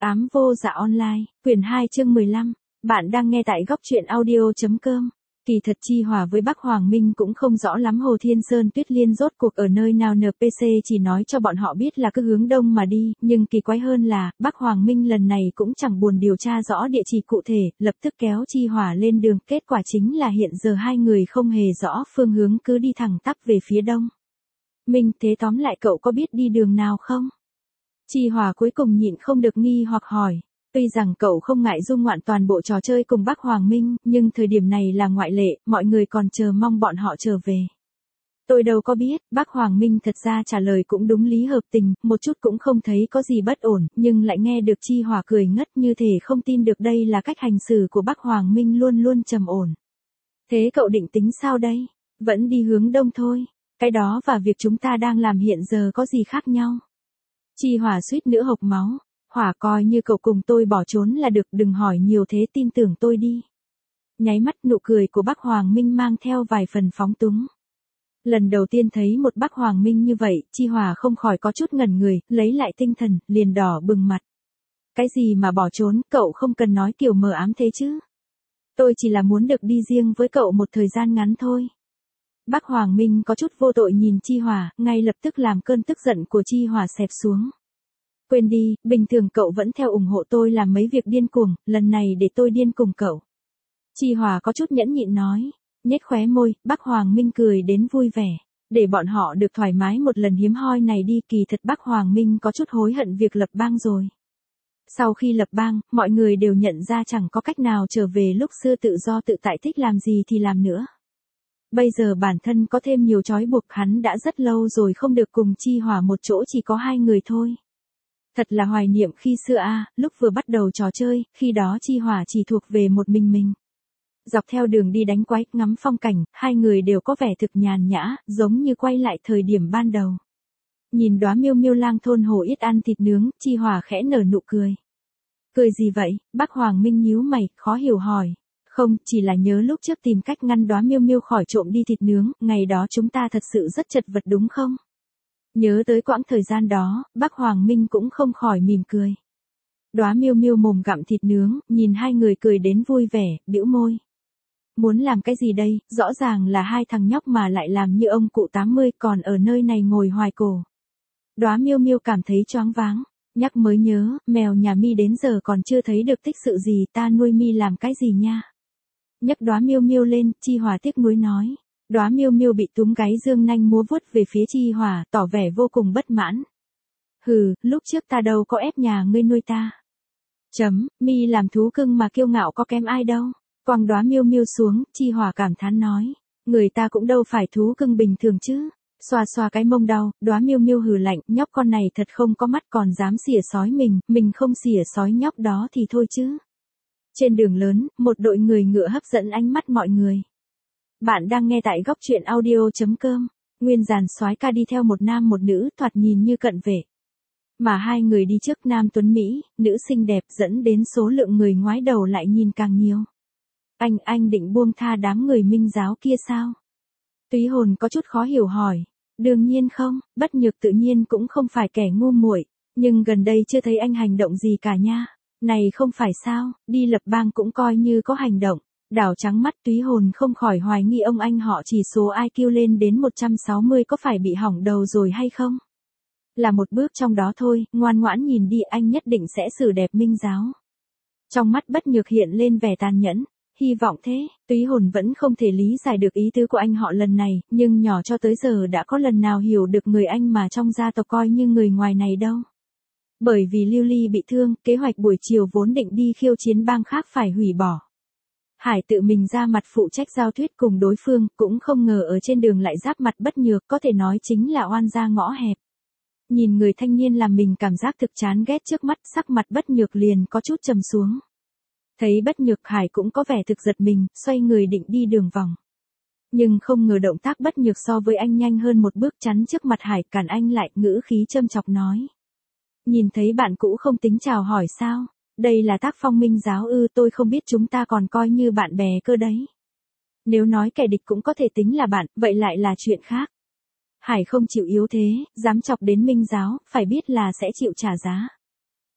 Ám vô dạ online, quyển 2 chương 15. Bạn đang nghe tại góc truyện audio.com. Kỳ thật Chi Hòa với Bắc Hoàng Minh cũng không rõ lắm Hồ Thiên Sơn Tuyết Liên rốt cuộc ở nơi nào, NPC chỉ nói cho bọn họ biết là cứ hướng đông mà đi, nhưng kỳ quái hơn là, Bắc Hoàng Minh lần này cũng chẳng buồn điều tra rõ địa chỉ cụ thể, lập tức kéo Chi Hòa lên đường, kết quả chính là hiện giờ hai người không hề rõ phương hướng, cứ đi thẳng tắp về phía đông. Minh, thế tóm lại cậu có biết đi đường nào không? Chi Hòa cuối cùng nhịn không được nghi hoặc hỏi. Tuy rằng cậu không ngại dung ngoạn toàn bộ trò chơi cùng Bắc Hoàng Minh, nhưng thời điểm này là ngoại lệ, mọi người còn chờ mong bọn họ trở về. Tôi đâu có biết, Bắc Hoàng Minh thật ra trả lời cũng đúng lý hợp tình, một chút cũng không thấy có gì bất ổn, nhưng lại nghe được Chi Hòa cười ngất như thể không tin được đây là cách hành xử của Bắc Hoàng Minh luôn luôn trầm ổn. Thế cậu định tính sao đây? Vẫn đi hướng đông thôi. Cái đó và việc chúng ta đang làm hiện giờ có gì khác nhau? Chi Hòa suýt nữa hộc máu. Hỏa, coi như cậu cùng tôi bỏ trốn là được, đừng hỏi nhiều thế, tin tưởng tôi đi. Nháy mắt nụ cười của Bắc Hoàng Minh mang theo vài phần phóng túng. Lần đầu tiên thấy một Bắc Hoàng Minh như vậy, Chi Hòa không khỏi có chút ngẩn người, lấy lại tinh thần, liền đỏ bừng mặt. Cái gì mà bỏ trốn, cậu không cần nói kiểu mờ ám thế chứ. Tôi chỉ là muốn được đi riêng với cậu một thời gian ngắn thôi. Bắc Hoàng Minh có chút vô tội nhìn Chi Hòa, ngay lập tức làm cơn tức giận của Chi Hòa xẹp xuống. Quên đi, bình thường cậu vẫn theo ủng hộ tôi làm mấy việc điên cuồng, lần này để tôi điên cùng cậu. Chi Hòa có chút nhẫn nhịn nói, nhếch khóe môi, Bắc Hoàng Minh cười đến vui vẻ. Để bọn họ được thoải mái một lần hiếm hoi này đi, kỳ thật Bắc Hoàng Minh có chút hối hận việc lập bang rồi. Sau khi lập bang, mọi người đều nhận ra chẳng có cách nào trở về lúc xưa tự do tự tại thích làm gì thì làm nữa. Bây giờ bản thân có thêm nhiều trói buộc, hắn đã rất lâu rồi không được cùng Chi Hòa một chỗ, chỉ có hai người thôi. Thật là hoài niệm khi xưa lúc vừa bắt đầu trò chơi, khi đó Chi Hòa chỉ thuộc về một mình. Dọc theo đường đi đánh quái, ngắm phong cảnh, hai người đều có vẻ thực nhàn nhã, giống như quay lại thời điểm ban đầu. Nhìn đóa miêu miêu lang thôn hồ ít ăn thịt nướng, Chi Hòa khẽ nở nụ cười. Cười gì vậy? Bắc Hoàng Minh nhíu mày, khó hiểu hỏi. Không, chỉ là nhớ lúc trước tìm cách ngăn đóa miêu miêu khỏi trộm đi thịt nướng, ngày đó chúng ta thật sự rất chật vật đúng không? Nhớ tới quãng thời gian đó, Bắc Hoàng Minh cũng không khỏi mỉm cười. Đóa miêu miêu mồm gặm thịt nướng, nhìn hai người cười đến vui vẻ, bĩu môi. Muốn làm cái gì đây, rõ ràng là hai thằng nhóc mà lại làm như ông cụ 80, còn ở nơi này ngồi hoài cổ. Đóa miêu miêu cảm thấy choáng váng, nhắc mới nhớ, mèo nhà mi đến giờ còn chưa thấy được tích sự gì, ta nuôi mi làm cái gì nha. Nhấc đóa miêu miêu lên, Chi Hòa tiếc nuối nói. Đóa miêu miêu bị túm gáy dương nanh múa vuốt về phía Chi Hòa, tỏ vẻ vô cùng bất mãn. Hừ, lúc trước ta đâu có ép nhà ngươi nuôi ta. Mi làm thú cưng mà kiêu ngạo có kém ai đâu. Quăng đóa miêu miêu xuống, Chi Hòa cảm thán nói. Người ta cũng đâu phải thú cưng bình thường chứ. Xoa xoa cái mông đau, đóa miêu miêu hừ lạnh, nhóc con này thật không có mắt còn dám xỉa sói mình không xỉa sói nhóc đó thì thôi chứ. Trên đường lớn, một đội người ngựa hấp dẫn ánh mắt mọi người. Bạn đang nghe tại góc truyện audio.com. Nguyên dàn soái ca đi theo một nam một nữ, thoạt nhìn như cận vệ. Mà hai người đi trước, nam tuấn Mỹ, nữ xinh đẹp, dẫn đến số lượng người ngoái đầu lại nhìn càng nhiều. Anh định buông tha đám người Minh giáo kia sao? Túy Hồn có chút khó hiểu hỏi. Đương nhiên không, Bất Nhược tự nhiên cũng không phải kẻ ngu muội, nhưng gần đây chưa thấy anh hành động gì cả nha. Này không phải sao, đi lập bang cũng coi như có hành động. Đảo trắng mắt, Túy Hồn không khỏi hoài nghi ông anh họ chỉ số IQ lên đến 160 có phải bị hỏng đầu rồi hay không? Là một bước trong đó thôi, ngoan ngoãn nhìn đi, anh nhất định sẽ xử đẹp Minh giáo. Trong mắt Bất Nhược hiện lên vẻ tàn nhẫn, hy vọng thế. Túy Hồn vẫn không thể lý giải được ý tứ của anh họ lần này, nhưng nhỏ cho tới giờ đã có lần nào hiểu được người anh mà trong gia tộc coi như người ngoài này đâu. Bởi vì Lưu Ly bị thương, kế hoạch buổi chiều vốn định đi khiêu chiến bang khác phải hủy bỏ. Hải tự mình ra mặt phụ trách giao thuyết cùng đối phương, cũng không ngờ ở trên đường lại giáp mặt Bất Nhược, có thể nói chính là oan gia ngõ hẹp. Nhìn người thanh niên làm mình cảm giác thực chán ghét trước mắt, sắc mặt Bất Nhược liền có chút trầm xuống. Thấy Bất Nhược, Hải cũng có vẻ thực giật mình, xoay người định đi đường vòng. Nhưng không ngờ động tác Bất Nhược so với anh nhanh hơn một bước, chắn trước mặt Hải, cản anh lại, ngữ khí châm chọc nói. Nhìn thấy bạn cũ không tính chào hỏi sao? Đây là tác phong Minh giáo ư? Tôi không biết, chúng ta còn coi như bạn bè cơ đấy. Nếu nói kẻ địch cũng có thể tính là bạn, vậy lại là chuyện khác. Hải không chịu yếu thế, dám chọc đến Minh giáo, phải biết là sẽ chịu trả giá.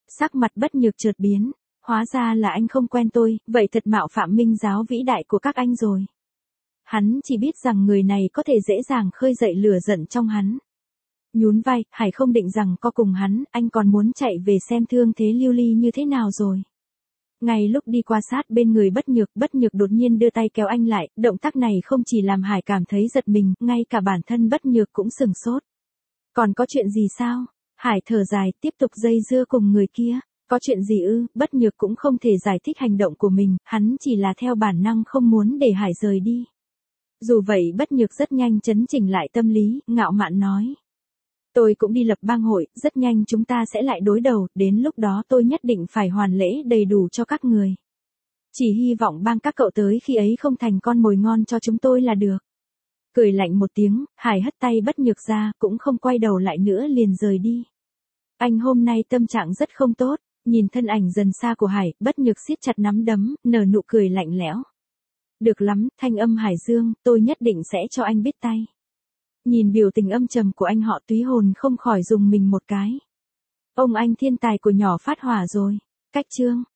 Sắc mặt Bất Nhược chợt biến, hóa ra là anh không quen tôi, vậy thật mạo phạm minh giáo vĩ đại của các anh rồi. Hắn chỉ biết rằng người này có thể dễ dàng khơi dậy lửa giận trong hắn. Nhún vai, Hải không định rằng có cùng hắn, anh còn muốn chạy về xem thương thế Lưu Ly như thế nào rồi. Ngay lúc đi qua sát bên người Bất Nhược đột nhiên đưa tay kéo anh lại, động tác này không chỉ làm Hải cảm thấy giật mình, ngay cả bản thân Bất Nhược cũng sửng sốt. Còn có chuyện gì sao? Hải thở dài, tiếp tục dây dưa cùng người kia. Có chuyện gì ư? Bất Nhược cũng không thể giải thích hành động của mình, hắn chỉ là theo bản năng không muốn để Hải rời đi. Dù vậy Bất Nhược rất nhanh chấn chỉnh lại tâm lý, ngạo mạn nói. Tôi cũng đi lập bang hội, rất nhanh chúng ta sẽ lại đối đầu, đến lúc đó tôi nhất định phải hoàn lễ đầy đủ cho các người. Chỉ hy vọng bang các cậu tới khi ấy không thành con mồi ngon cho chúng tôi là được. Cười lạnh một tiếng, Hải hất tay Bất Nhược ra, cũng không quay đầu lại nữa liền rời đi. Anh hôm nay tâm trạng rất không tốt, nhìn thân ảnh dần xa của Hải, Bất Nhược siết chặt nắm đấm, nở nụ cười lạnh lẽo. Được lắm, thanh âm Hải Dương, tôi nhất định sẽ cho anh biết tay. Nhìn biểu tình âm trầm của anh họ Túy Hồn không khỏi dùng mình một cái. Ông anh thiên tài của nhỏ phát hỏa rồi. Cách chương.